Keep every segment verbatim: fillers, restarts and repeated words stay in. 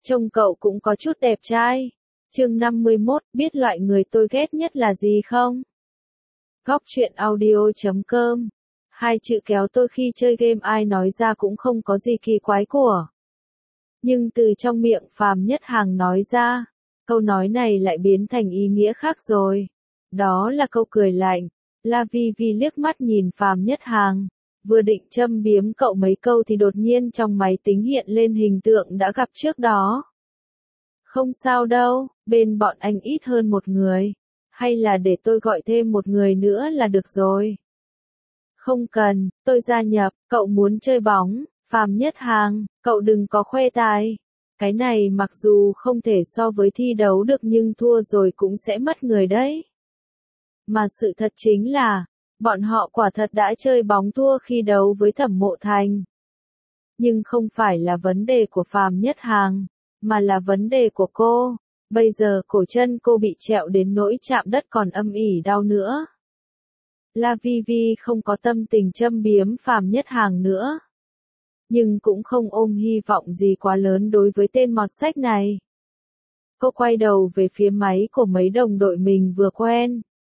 Trông cậu cũng có chút đẹp trai. Chương năm mươi mốt, biết loại người tôi ghét nhất là gì không? Góc truyện audio chấm com. Hai chữ kéo tôi khi chơi game ai nói ra cũng không có gì kỳ quái của. Nhưng từ trong miệng Phàm Nhất Hàng nói ra, câu nói này lại biến thành ý nghĩa khác rồi. Đó là câu cười lạnh. La Vi Vi liếc mắt nhìn Phàm Nhất Hàng, vừa định châm biếm cậu mấy câu thì đột nhiên trong máy tính hiện lên hình tượng đã gặp trước đó. Không sao đâu, bên bọn anh ít hơn một người. Hay là để tôi gọi thêm một người nữa là được rồi. Không cần, tôi gia nhập, cậu muốn chơi bóng, Phàm Nhất Hàng, cậu đừng có khoe tài. Cái này mặc dù không thể so với thi đấu được nhưng thua rồi cũng sẽ mất người đấy. Mà sự thật chính là, bọn họ quả thật đã chơi bóng thua khi đấu với Thẩm Mộ Thành. Nhưng không phải là vấn đề của Phàm Nhất Hàng, mà là vấn đề của cô. Bây giờ cổ chân cô bị trẹo đến nỗi chạm đất còn âm ỉ đau nữa. La Vi Vi không có tâm tình châm biếm Phàm Nhất Hàng nữa. Nhưng cũng không ôm hy vọng gì quá lớn đối với tên mọt sách này. Cô quay đầu về phía máy của mấy đồng đội mình vừa quen.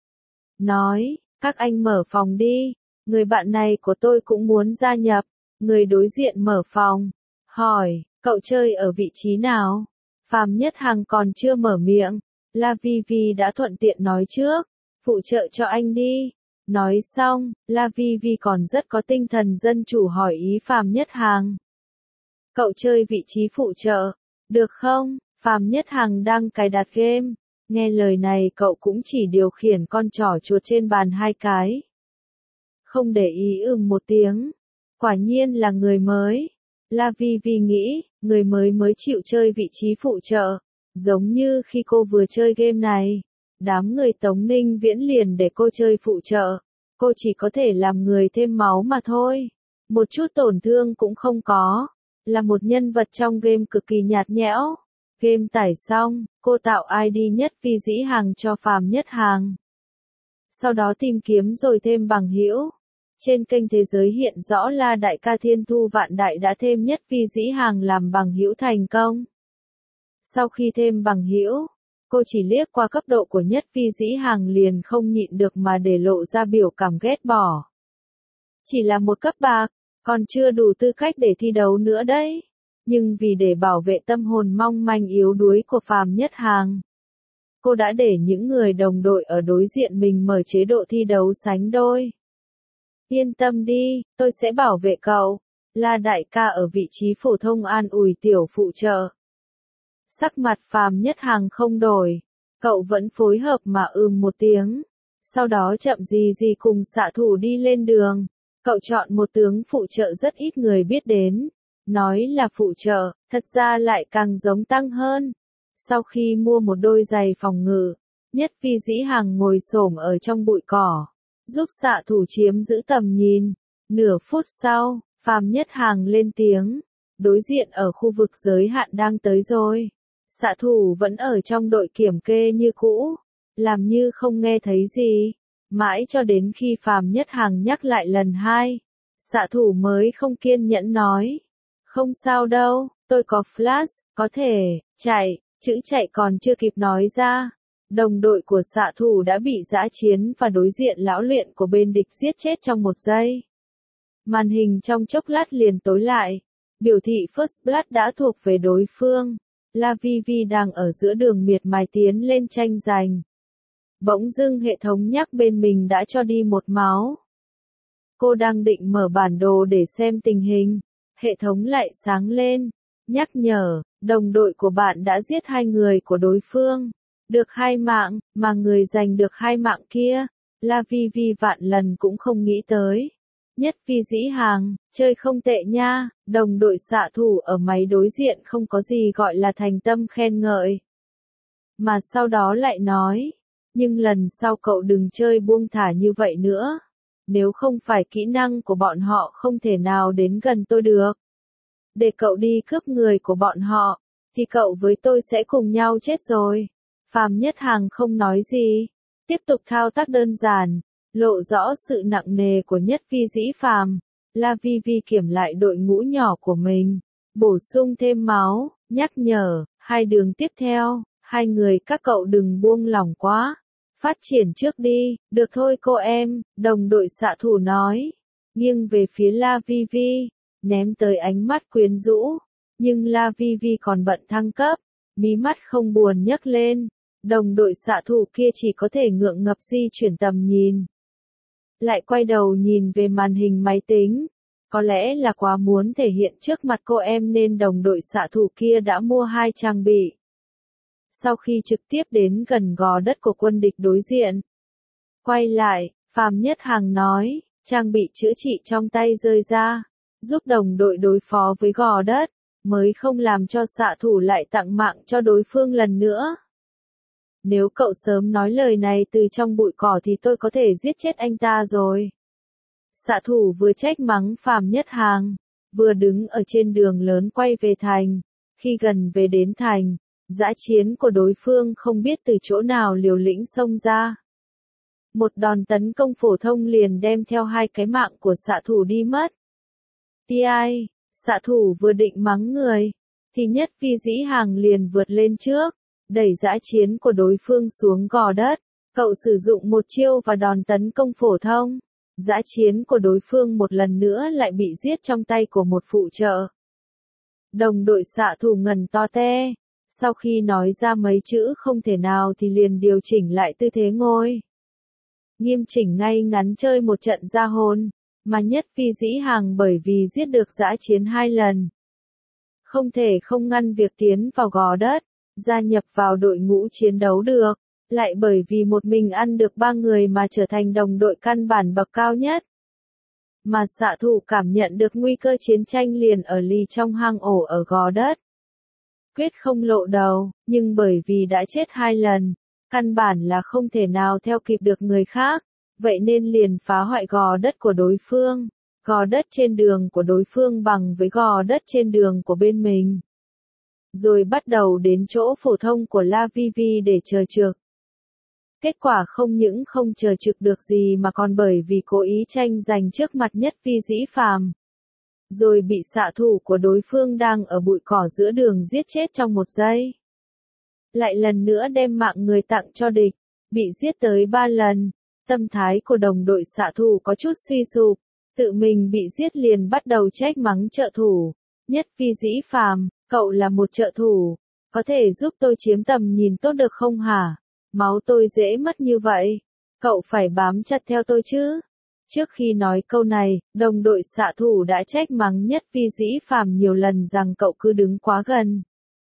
Nói, các anh mở phòng đi, người bạn này của tôi cũng muốn gia nhập. Người đối diện mở phòng, hỏi, cậu chơi ở vị trí nào? Phàm Nhất Hàng còn chưa mở miệng, La Vi Vi đã thuận tiện nói trước, phụ trợ cho anh đi. Nói xong, La Vi Vi còn rất có tinh thần dân chủ hỏi ý Phàm Nhất Hàng. Cậu chơi vị trí phụ trợ, được không? Phàm Nhất Hàng đang cài đặt game, nghe lời này cậu cũng chỉ điều khiển con trỏ chuột trên bàn hai cái. Không để ý ừm một tiếng, quả nhiên là người mới. La Vi Vi nghĩ, người mới mới chịu chơi vị trí phụ trợ, giống như khi cô vừa chơi game này. Đám người Tống Ninh Viễn liền để cô chơi phụ trợ, cô chỉ có thể làm người thêm máu mà thôi. Một chút tổn thương cũng không có, là một nhân vật trong game cực kỳ nhạt nhẽo. Game tải xong, cô tạo i đê Nhất Vi Dĩ Hàng cho Phàm Nhất Hàng. Sau đó tìm kiếm rồi thêm bằng hữu. Trên kênh Thế Giới hiện rõ là đại ca Thiên Thu Vạn Đại đã thêm Nhất Vi Dĩ Hàng làm bằng hữu thành công. Sau khi thêm bằng hữu, cô chỉ liếc qua cấp độ của Nhất Vi Dĩ Hàng liền không nhịn được mà để lộ ra biểu cảm ghét bỏ. Chỉ là một cấp bạc, còn chưa đủ tư cách để thi đấu nữa đấy. Nhưng vì để bảo vệ tâm hồn mong manh yếu đuối của Phàm Nhất Hàng, cô đã để những người đồng đội ở đối diện mình mở chế độ thi đấu sánh đôi. Yên tâm đi, tôi sẽ bảo vệ cậu. La đại ca ở vị trí phổ thông an ủi tiểu phụ trợ. Sắc mặt Phàm Nhất Hàng không đổi, cậu vẫn phối hợp mà ừm một tiếng. Sau đó chậm gì gì cùng xạ thủ đi lên đường. Cậu chọn một tướng phụ trợ rất ít người biết đến. Nói là phụ trợ, thật ra lại càng giống tăng hơn. Sau khi mua một đôi giày phòng ngự, Nhất Vi Dĩ Hàng ngồi xổm ở trong bụi cỏ, giúp xạ thủ chiếm giữ tầm nhìn. Nửa phút sau, Phàm Nhất Hàng lên tiếng, đối diện ở khu vực giới hạn đang tới rồi. Xạ thủ vẫn ở trong đội kiểm kê như cũ, làm như không nghe thấy gì. Mãi cho đến khi Phàm Nhất Hàng nhắc lại lần hai, xạ thủ mới không kiên nhẫn nói. Không sao đâu, tôi có flash, có thể, chạy, chữ chạy còn chưa kịp nói ra. Đồng đội của xạ thủ đã bị dã chiến và đối diện lão luyện của bên địch giết chết trong một giây. Màn hình trong chốc lát liền tối lại, biểu thị First Blood đã thuộc về đối phương. La Vi Vi đang ở giữa đường miệt mài tiến lên tranh giành. Bỗng dưng hệ thống nhắc bên mình đã cho đi một máu. Cô đang định mở bản đồ để xem tình hình, hệ thống lại sáng lên, nhắc nhở, đồng đội của bạn đã giết hai người của đối phương. Được hai mạng, mà người giành được hai mạng kia, La Vi Vi vạn lần cũng không nghĩ tới. Nhất Vi Dĩ Hàng, chơi không tệ nha, đồng đội xạ thủ ở máy đối diện không có gì gọi là thành tâm khen ngợi. Mà sau đó lại nói, nhưng lần sau cậu đừng chơi buông thả như vậy nữa. Nếu không phải kỹ năng của bọn họ không thể nào đến gần tôi được. Để cậu đi cướp người của bọn họ, thì cậu với tôi sẽ cùng nhau chết rồi. Phàm Nhất Hàng không nói gì, tiếp tục thao tác đơn giản, lộ rõ sự nặng nề của Nhất Vi Dĩ Phàm. La Vi Vi kiểm lại đội ngũ nhỏ của mình, bổ sung thêm máu, nhắc nhở, hai đường tiếp theo, hai người các cậu đừng buông lỏng quá. Phát triển trước đi, được thôi cô em, đồng đội xạ thủ nói. Nghiêng về phía La Vi Vi, ném tới ánh mắt quyến rũ. Nhưng La Vi Vi còn bận thăng cấp, mí mắt không buồn nhấc lên. Đồng đội xạ thủ kia chỉ có thể ngượng ngập di chuyển tầm nhìn. Lại quay đầu nhìn về màn hình máy tính. Có lẽ là quá muốn thể hiện trước mặt cô em nên đồng đội xạ thủ kia đã mua hai trang bị. Sau khi trực tiếp đến gần gò đất của quân địch đối diện, quay lại, Phàm Nhất Hàng nói, trang bị chữa trị trong tay rơi ra, giúp đồng đội đối phó với gò đất, mới không làm cho xạ thủ lại tặng mạng cho đối phương lần nữa. Nếu cậu sớm nói lời này từ trong bụi cỏ thì tôi có thể giết chết anh ta rồi. Xạ thủ vừa trách mắng Phàm Nhất Hàng, vừa đứng ở trên đường lớn quay về thành. Khi gần về đến thành, dã chiến của đối phương không biết từ chỗ nào liều lĩnh xông ra. Một đòn tấn công phổ thông liền đem theo hai cái mạng của xạ thủ đi mất. Ti ai, xạ thủ vừa định mắng người, thì Nhất Phi Dĩ Hàng liền vượt lên trước, đẩy dã chiến của đối phương xuống gò đất. Cậu sử dụng một chiêu và đòn tấn công phổ thông. Dã chiến của đối phương một lần nữa lại bị giết trong tay của một phụ trợ. Đồng đội xạ thủ ngẩn to te. Sau khi nói ra mấy chữ không thể nào thì liền điều chỉnh lại tư thế ngồi. Nghiêm chỉnh ngay ngắn chơi một trận ra hồn, mà Nhất Phi Dĩ Hàng bởi vì giết được dã chiến hai lần. Không thể không ngăn việc tiến vào gò đất, gia nhập vào đội ngũ chiến đấu được, lại bởi vì một mình ăn được ba người mà trở thành đồng đội căn bản bậc cao nhất. Mà xạ thủ cảm nhận được nguy cơ chiến tranh liền ở lì trong hang ổ ở gò đất. Quyết không lộ đầu, nhưng bởi vì đã chết hai lần, căn bản là không thể nào theo kịp được người khác, vậy nên liền phá hoại gò đất của đối phương, gò đất trên đường của đối phương bằng với gò đất trên đường của bên mình. Rồi bắt đầu đến chỗ phổ thông của La Vi Vi để chờ trực. Kết quả không những không chờ trực được gì mà còn bởi vì cố ý tranh giành trước mặt Nhất Phi Dĩ Phàm, rồi bị xạ thủ của đối phương đang ở bụi cỏ giữa đường giết chết trong một giây. Lại lần nữa đem mạng người tặng cho địch, bị giết tới ba lần. Tâm thái của đồng đội xạ thủ có chút suy sụp, tự mình bị giết liền bắt đầu trách mắng trợ thủ. Nhất Phi Dĩ Phàm, cậu là một trợ thủ, có thể giúp tôi chiếm tầm nhìn tốt được không hả? Máu tôi dễ mất như vậy, cậu phải bám chặt theo tôi chứ. Trước khi nói câu này, đồng đội xạ thủ đã trách mắng Nhất Phi Dĩ Phàm nhiều lần rằng cậu cứ đứng quá gần,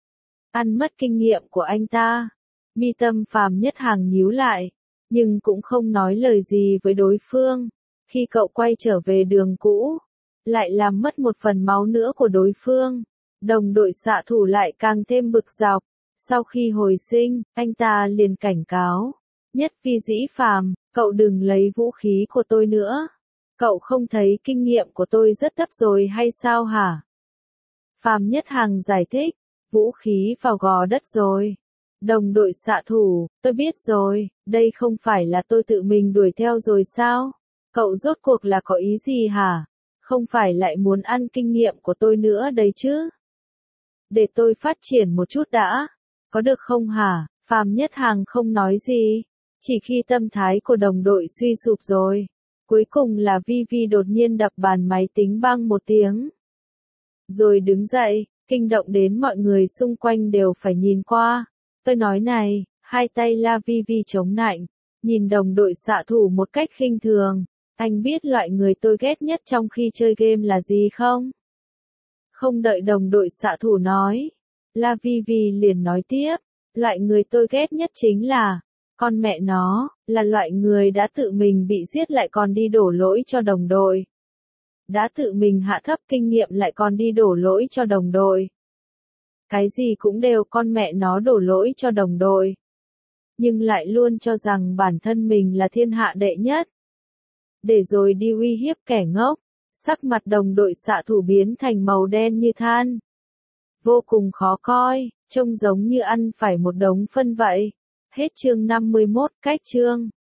ăn mất kinh nghiệm của anh ta. Mi tâm Phàm Nhất Hàng nhíu lại, nhưng cũng không nói lời gì với đối phương. Khi cậu quay trở về đường cũ, lại làm mất một phần máu nữa của đối phương, đồng đội xạ thủ lại càng thêm bực dọc. Sau khi hồi sinh, anh ta liền cảnh cáo, Nhất Phi Dĩ Phàm, cậu đừng lấy vũ khí của tôi nữa. Cậu không thấy kinh nghiệm của tôi rất thấp rồi hay sao hả? Phàm Nhất Hàng giải thích, vũ khí vào gò đất rồi. Đồng đội xạ thủ, tôi biết rồi, đây không phải là tôi tự mình đuổi theo rồi sao? Cậu rốt cuộc là có ý gì hả? Không phải lại muốn ăn kinh nghiệm của tôi nữa đấy chứ? Để tôi phát triển một chút đã, có được không hả? Phàm Nhất Hàng không nói gì, chỉ khi tâm thái của đồng đội suy sụp rồi. Cuối cùng là Vi Vi đột nhiên đập bàn máy tính bang một tiếng. Rồi đứng dậy, kinh động đến mọi người xung quanh đều phải nhìn qua. Tôi nói này, hai tay La Vi Vi chống nạnh, nhìn đồng đội xạ thủ một cách khinh thường. Anh biết loại người tôi ghét nhất trong khi chơi game là gì không? Không đợi đồng đội xạ thủ nói, La Vi Vi liền nói tiếp, loại người tôi ghét nhất chính là, con mẹ nó, là loại người đã tự mình bị giết lại còn đi đổ lỗi cho đồng đội. Đã tự mình hạ thấp kinh nghiệm lại còn đi đổ lỗi cho đồng đội. Cái gì cũng đều con mẹ nó đổ lỗi cho đồng đội. Nhưng lại luôn cho rằng bản thân mình là thiên hạ đệ nhất. Để rồi đi uy hiếp kẻ ngốc. Sắc mặt đồng đội xạ thủ biến thành màu đen như than. Vô cùng khó coi, trông giống như ăn phải một đống phân vậy. Hết chương năm mươi mốt, cách chương.